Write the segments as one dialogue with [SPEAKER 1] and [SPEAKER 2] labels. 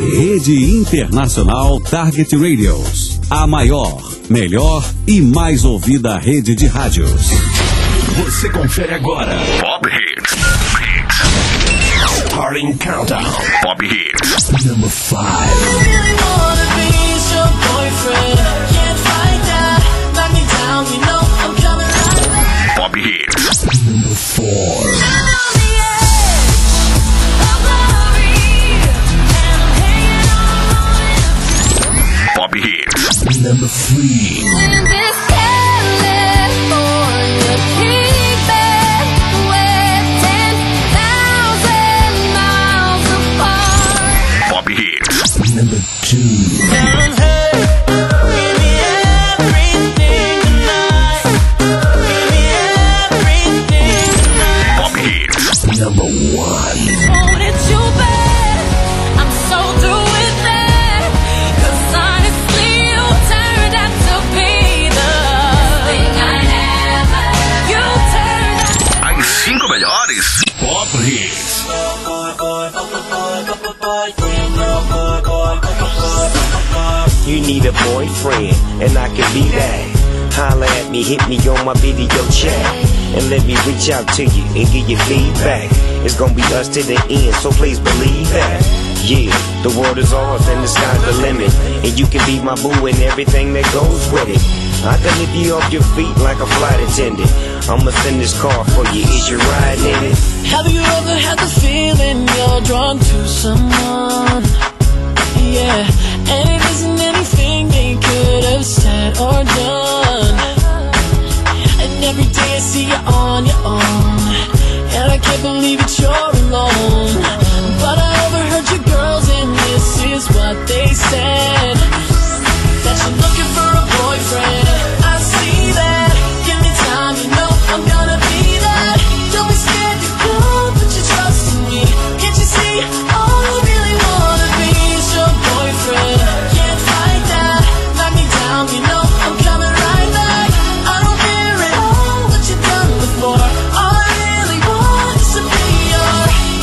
[SPEAKER 1] Rede Internacional Target Radios. A maior, melhor e mais ouvida rede de rádios.
[SPEAKER 2] Você confere agora. Pop Hits. Starting Countdown. Pop Hits. Number 5. Pop Hits. Number 4. Pop Hits. Number 3. Pop Hits. Number 2. Pop Hits. Number 1.
[SPEAKER 3] You need a boyfriend, and I can be that. Holla at me, hit me on my video chat, and let me reach out to you and give you feedback. It's gonna be us to the end, so please believe that. Yeah, the world is ours and the sky's the limit, and you can be my boo and everything that goes with it. I can lift you off your feet like a flight attendant. I'ma send this car for you, is you riding in it?
[SPEAKER 4] Have you ever had the feeling you're drawn to someone? Yeah, and it isn't anything they could have said or done. And every day I see you on your own, and I can't believe that you're alone. But I overheard your girls, and this is what they said: that you're looking for a boyfriend. I see that. Give me time, you know I'm gonna be that. Don't be scared to go, put your trust in me. Can't you see? All I really wanna be is your boyfriend. Can't fight that. Knock me down, you know I'm coming right back. I don't care at all what you've done before. All I really want is to be your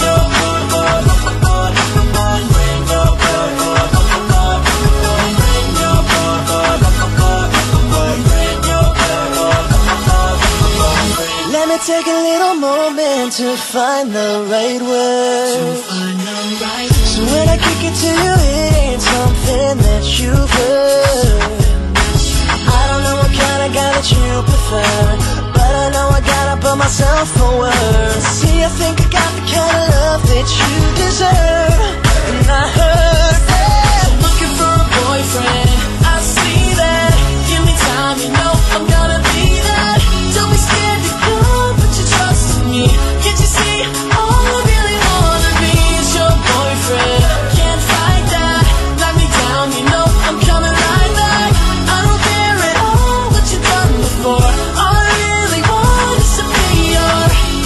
[SPEAKER 4] Let me take a little moment to find the right word. So when I kick it to you, it ain't something that you've heard. I don't know what kind of guy that you prefer, but I know I gotta put myself forward. See, I think I got the kind of love that you deserve. And I heard that you're looking for a boyfriend. I see that. Give me time, you know I'm gonna be that. Don't be scared to go, put your trust in me. Can't you see? All I really wanna be is your boyfriend. Can't fight that. Knock me down, you know I'm coming right back. I don't care at all what you've done before. All I really want is to be your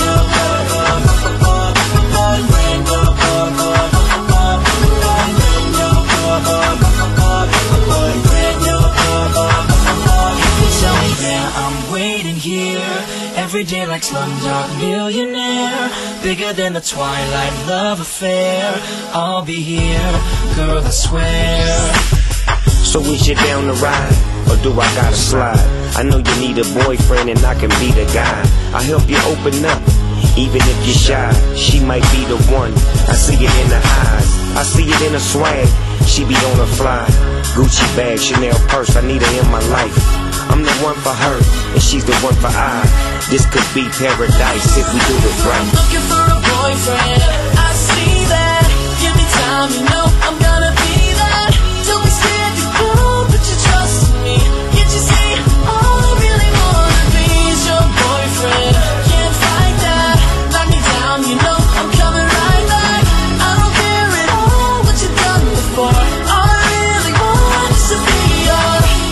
[SPEAKER 4] I'm waiting here every day like Slumdog Millionaire. Bigger than the Twilight love affair. I'll be here, girl, I swear.
[SPEAKER 3] So is you down to ride, or do I gotta slide? I know you need a boyfriend and I can be the guy. I'll help you open up, even if you're shy. She might be the one, I see it in her eyes. I see it in her swag, she be on her fly. Gucci bag, Chanel purse, I need her in my life. I'm the one for her, and she's the one for I. This could be paradise if we do it right.
[SPEAKER 4] I'm looking for a boyfriend, I see that. Give me time, you know I'm gonna be that. Don't be scared to go, put your trust in me. Can't you see? All I really wanna be is your boyfriend. Can't fight that. Knock me down, you know I'm coming right back. I don't care at all what you've done before. All I really want is to be your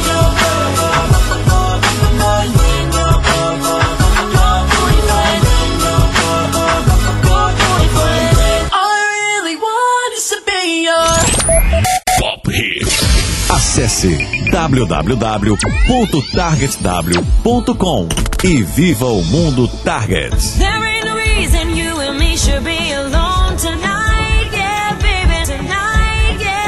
[SPEAKER 1] Acesse www.targetw.com e viva o mundo Target.
[SPEAKER 5] There ain't no reason you and me should be alone tonight, yeah, baby, tonight, yeah.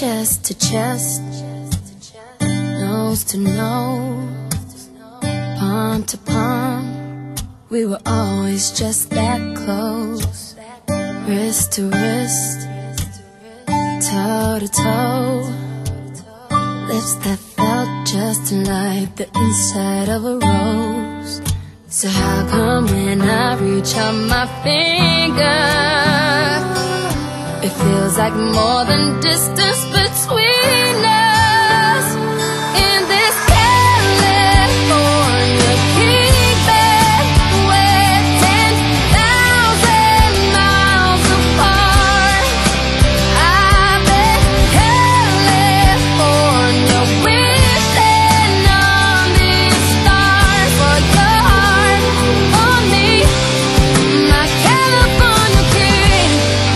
[SPEAKER 5] chest to chest, nose to nose, palm to palm. We were always just that close, wrist to wrist, toe to toe, lips that felt just like the inside of a rose. So how come when I reach out my finger, it feels like more than distance between us? In this California king bed, we're 10,000 miles apart. I've been California wishing on these stars for your heart on me, my California king.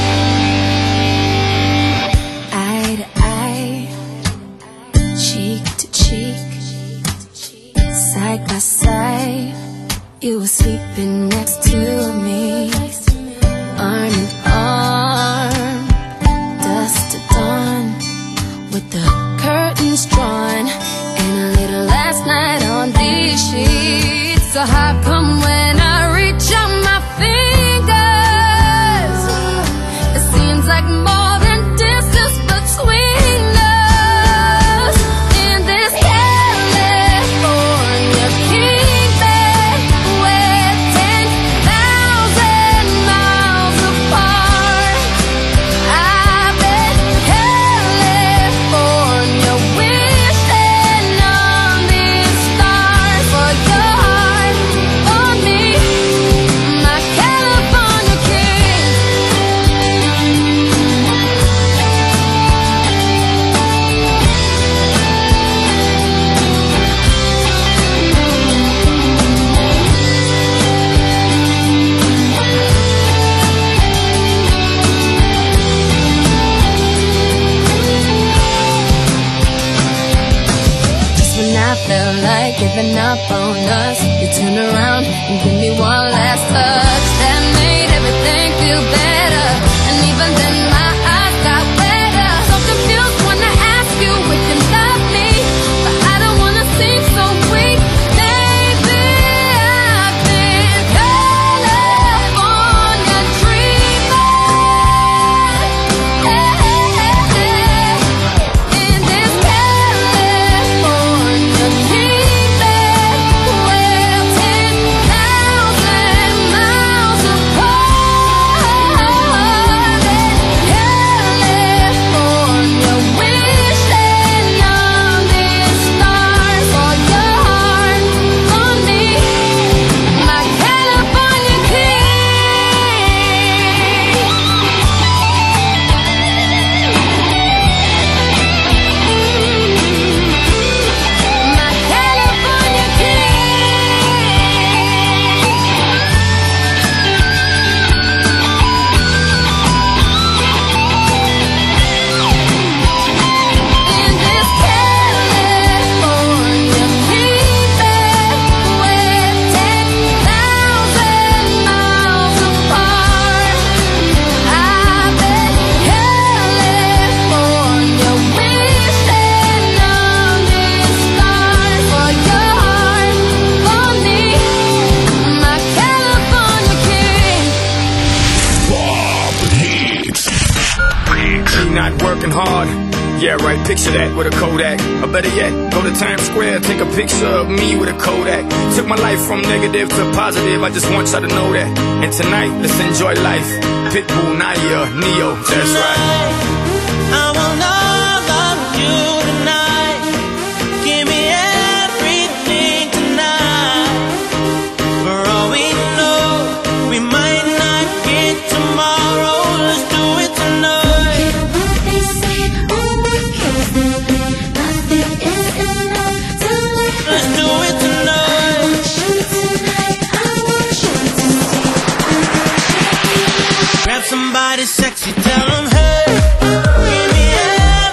[SPEAKER 5] Eye to eye, cheek to cheek, side by side, you were sleeping next to me, arm in arm, dusk to dawn, with the curtains drawn, and a little last night on these sheets. So how come when I reach out my fingers, it seems like more than distance between us? In this California king bed, we're 10,000 miles apart. I've been California wishing on these stars for your heart on me, my California king. Just when I felt like giving up on us, you turned around and gave me one last touch that made everything feel better. And even then my eyes got wetter. So confused when I ask you if you love me, but I don't wanna seem so weak. Maybe I've been California dreaming. In this California king bed, we're 10,000 miles apart. California wishing on these stars for your heart on me, my California king. My California In this California king bed, we're 10,000 miles apart. I've been California wishing on these stars for your heart on me, my California king.
[SPEAKER 2] Bob Hits.
[SPEAKER 6] You not working hard? Yeah, right, picture that with a Kodak. Or better yet, go to Times Square, take a picture of me with a Kodak. Took my life from negative to positive, I just want y'all to know that. And tonight, let's enjoy life. Pitbull, Naya, Neo, that's right.
[SPEAKER 7] I want all of you tonight. Give me everything tonight. For all we know, we might not get tomorrow. Let's do it tonight. Let's do it tonight. Grab somebody sexy, tell them, hey, give me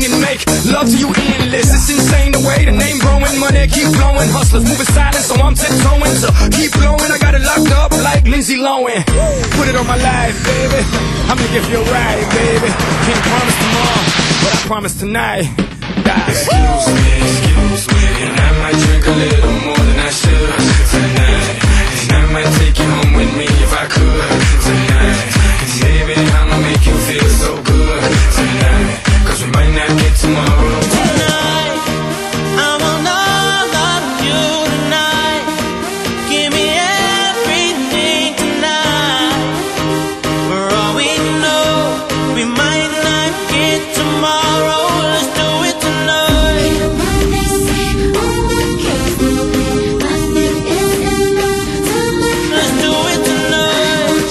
[SPEAKER 6] and make love to you endless. It's insane the way the name growing, money keep flowing. Hustlers moving silent, so I'm tiptoeing. So keep blowing, I got it locked up like Lindsay Lohan. Put it on my life, baby. I'ma give you a ride, baby. Can't promise tomorrow, but I promise tonight. Excuse me, and I might drink a little more than I should tonight. And I might take you home with me if I could tonight. And baby, I'ma make you feel so good tonight. Cause we might not get tomorrow.
[SPEAKER 7] Tonight, I want all of you tonight. Give me everything tonight. For all we know, we might not get tomorrow. Let's do it tonight. Let's do it tonight.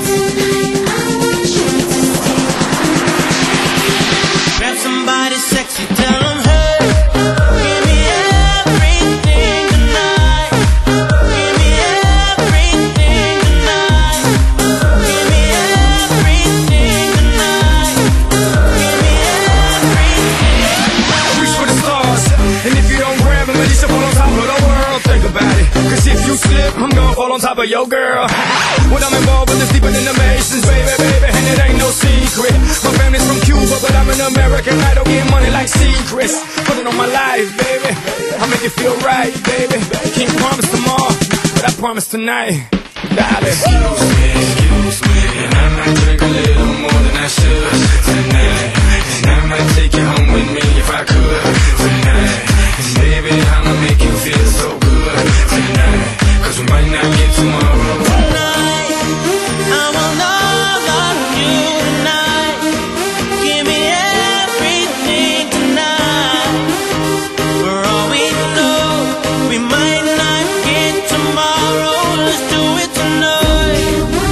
[SPEAKER 7] Grab somebody sexy, tell them, hey, give me everything tonight. Give me everything tonight. Give me everything tonight. Give me everything.
[SPEAKER 6] Reach for the stars, and if you don't grab them, at least fall on top of the world. Think about it, cause if you slip, I'm gonna fall on top of your girl. When I'm involved with this deeper than the Masons, baby, and it ain't no secret. My family's from Cuba, but I'm an American. I don't get money like secrets. Put it on my life, baby. I'll make it feel right, baby. Can't promise tomorrow, but I promise tonight. Darling. Excuse me, and I might drink a little more than I should tonight. And I might take you home with me if I could tonight. And baby, I'ma make you feel so good tonight. Cause we might not get tomorrow.
[SPEAKER 7] Tonight, I want all of you tonight. Give me everything tonight. For all we know, we might not get tomorrow. Let's do it tonight.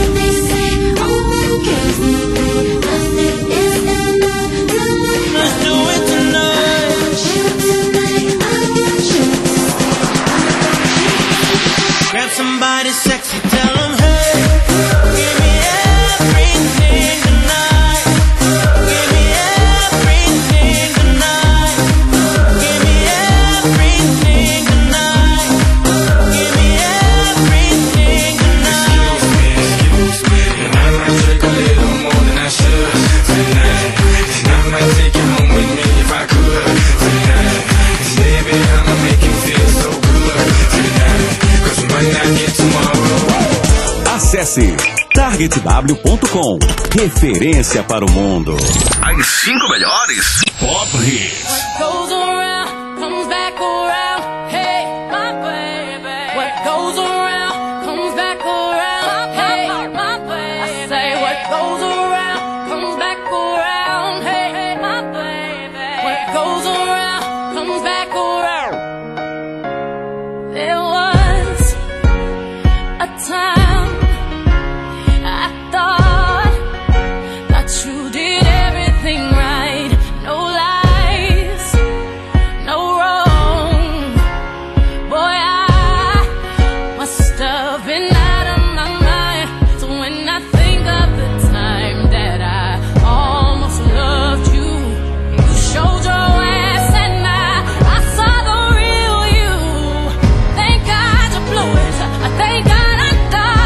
[SPEAKER 7] Let's do it tonight. Grab somebody sexy, tell them, hey, give me everything tonight. Give me everything tonight. Give me everything tonight. Give me everything tonight.
[SPEAKER 6] Excuse me, and I might drink a little more than I should tonight. And I might take you home with me if I could tonight. And baby, I'ma make you feel so good tonight. Cause we might not get tomorrow.
[SPEAKER 1] Acesse targetw.com. Referência para o mundo.
[SPEAKER 2] As 5 melhores Pop Hits.
[SPEAKER 4] Goes around, comes back around. Hey, my baby. What goes around, comes back around. Hey, my baby. I say what goes around, comes back around. Hey, my baby. What goes around, comes back around. There was a time I thought that you did everything right. No lies, no wrong. Boy, I must have been out of my mind. So when I think of the time that I almost loved you, you showed your ass and I saw the real you. Thank God you blew it. Thank God I died.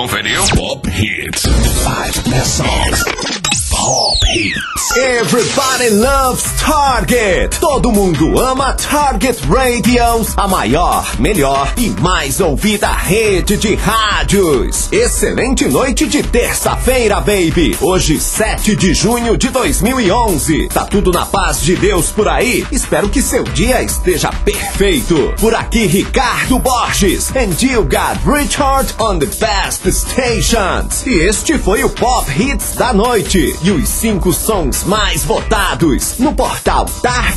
[SPEAKER 2] conferiu? Pop Hits. 5 best songs. Pop Hits.
[SPEAKER 8] Everybody loves Target. Todo mundo ama Target Radios, a maior, melhor e mais ouvida rede de rádios. Excelente noite de terça-feira, baby. Hoje, 7 de junho de 2011. Tá tudo na paz de Deus por aí? Espero que seu dia esteja perfeito. Por aqui, Ricardo Borges. And you got Richard on the best stations. E este foi o Pop Hits da noite. E os 5 sons mais votados no portal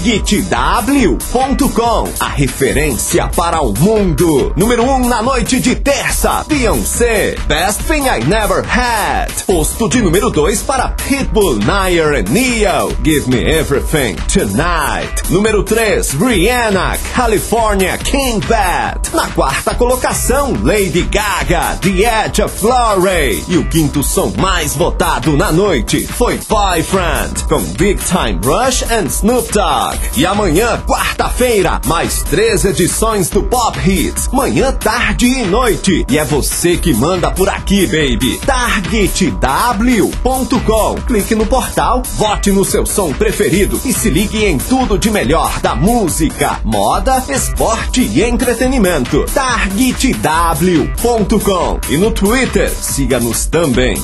[SPEAKER 8] targetw.com, a referência para o mundo. Número 1 na noite de terça, Beyoncé, Best Thing I Never Had. Posto de número 2 para Pitbull, Nair and Neo, Give Me Everything Tonight. Número 3, Rihanna, California King Bad. Na quarta colocação, Lady Gaga, The Edge of Glory. E o quinto som mais votado na noite foi Boyfriend, com Big Time Rush and Snoop Dogg. E amanhã, quarta-feira, mais 3 edições do Pop Hits, manhã, tarde e noite. E é você que manda por aqui, baby. targetw.com. Clique no portal, vote no seu som preferido e se ligue em tudo de melhor da música, moda, esporte e entretenimento. targetw.com. E no Twitter, siga-nos também,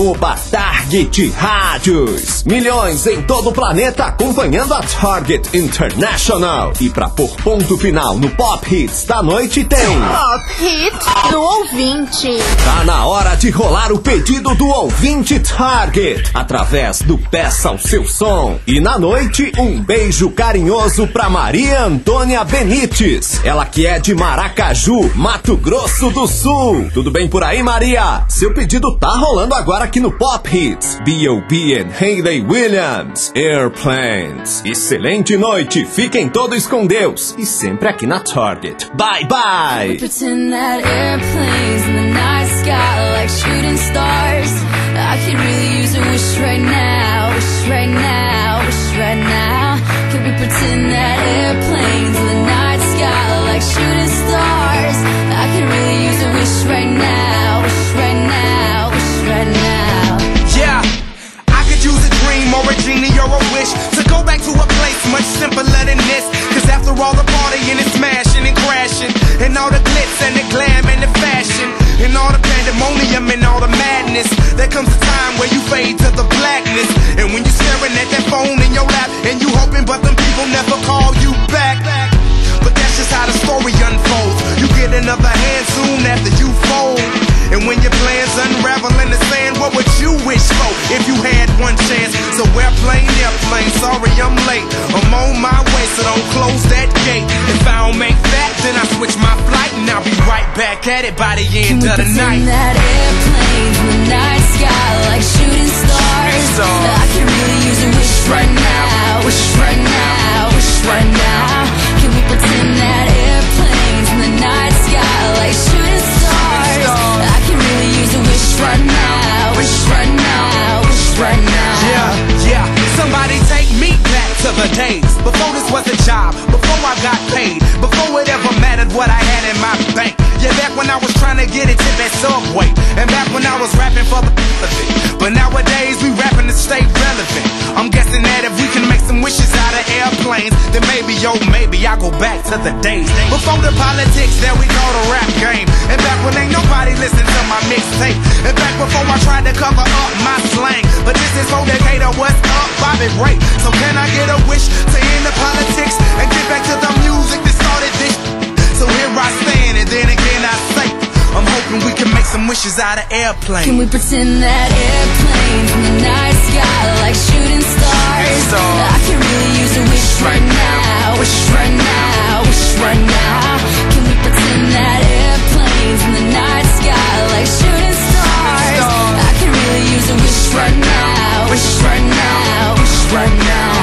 [SPEAKER 8] @TargetRádios. Milhões em todo o planeta acompanhando a Target International. E pra pôr ponto final no Pop Hits da noite tem
[SPEAKER 9] Pop Hits do ouvinte.
[SPEAKER 8] Tá na hora de rolar o pedido do ouvinte Target através do Peça o Seu Som. E na noite, um beijo carinhoso pra Maria Antônia Benites, ela que é de Maracaju, Mato Grosso do Sul. Tudo bem por aí, Maria? Seu pedido tá rolando agora aqui no Pop Hits. B.O.B. and Hayley Williams, Airplanes. Excelente noite, fiquem todos com Deus e sempre aqui na Target. Bye bye.
[SPEAKER 5] Pretend that airplanes in the night sky like shooting stars. I could really use a wish right now, wish right now, wish right now. Could we pretend that airplanes in the night sky like shooting stars? I could really use a wish right now, wish right now, wish right now.
[SPEAKER 10] Yeah, I could use a dream or a genie or a wish to go back to a place much simpler than this. Cause after all the partying and smashing and crashing, and all the glitz and the glam and the fashion, and all the pandemonium and all the madness, there comes a time where you fade to the blackness. And when you're staring at that phone in your lap, and you hoping but them people never call you back. But that's just how the story unfolds. You get another hand soon after you fold. And when your plans unravel in the sand, what would you wish for if you had one chance? So airplane, sorry I'm late. I'm on my way, so don't close that gate. If I don't make that, then I switch my flight, and I'll be right back at it by the end of the night.
[SPEAKER 5] Can we pretend that airplanes in the night sky like shooting stars? I can really use a wish right now, wish right now, wish right now. Can we pretend that airplanes in the night sky like shooting stars? I can really use a wish right now, wish right now, wish right now.
[SPEAKER 10] Yeah, somebody take me back to the days before this was a job, before I got paid, before it ever mattered what I had in my bank. Yeah, back when I was trying to get it to that Subway, and back when I was rapping for the of it. But nowadays we rapping to stay relevant. I'm guessing that if we can make some wishes out of airplanes, then maybe, oh maybe I go back to the days before the politics that we call the rap game, and back when ain't nobody listened to my mixtape, and back before I tried to cover up my slang. But this is for Decatur, what's up, Bobby Ray? So can I get a wish to end the politics and get back to the music that started this? So here I stand, and then again I say, I'm hoping we can make some wishes out of airplanes.
[SPEAKER 5] Can we pretend that airplanes in the night sky like shooting stars? I can really use a wish right now, wish right now, wish right now. Can we pretend that airplanes in the night sky like shooting stars? I can really use a wish right now, wish right now, wish right now.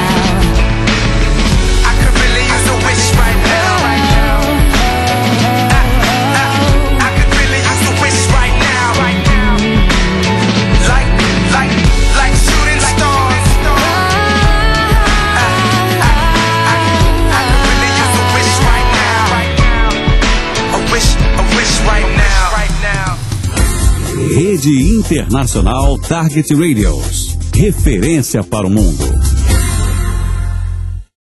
[SPEAKER 10] I could really use a wish right now. Like shooting stars. I could really use a wish right now.
[SPEAKER 1] Rede Internacional Target Radios. Referência para o mundo.